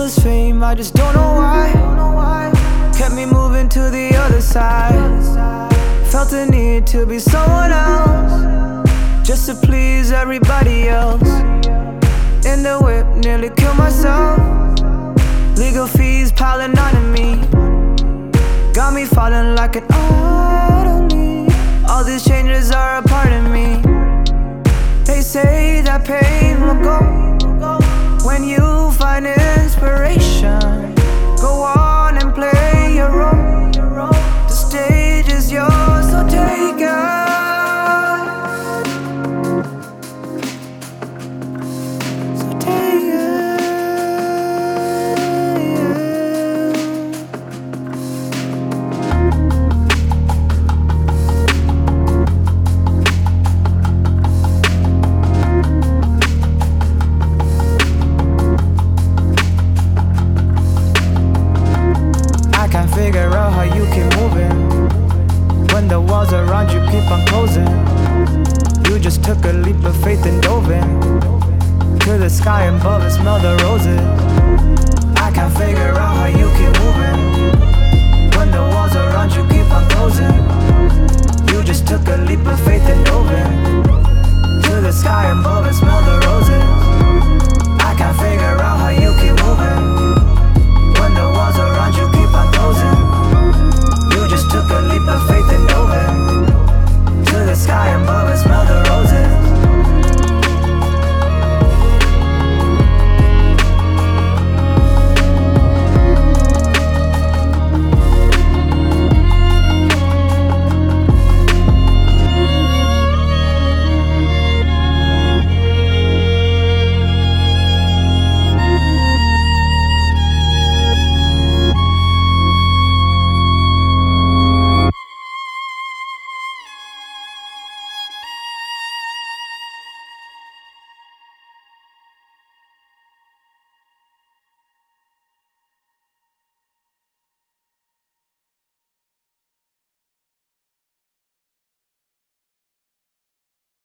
this fame, I just don't know why. Kept me moving to the other side. Felt the need to be someone else, just to please everybody else. In the whip, nearly killed myself. Legal fees piling onto me, got me falling like an autonomy. All these changes are a part of me. They say that pain will go when you find inspiration. Go on and play your role. The stage is yours, so take it. So take it. Figure out how you keep moving when the walls around you keep on closing. You just took a leap of faith and dove in to the sky above and smell the roses. I can't figure out how you keep moving when the walls around you keep on closing.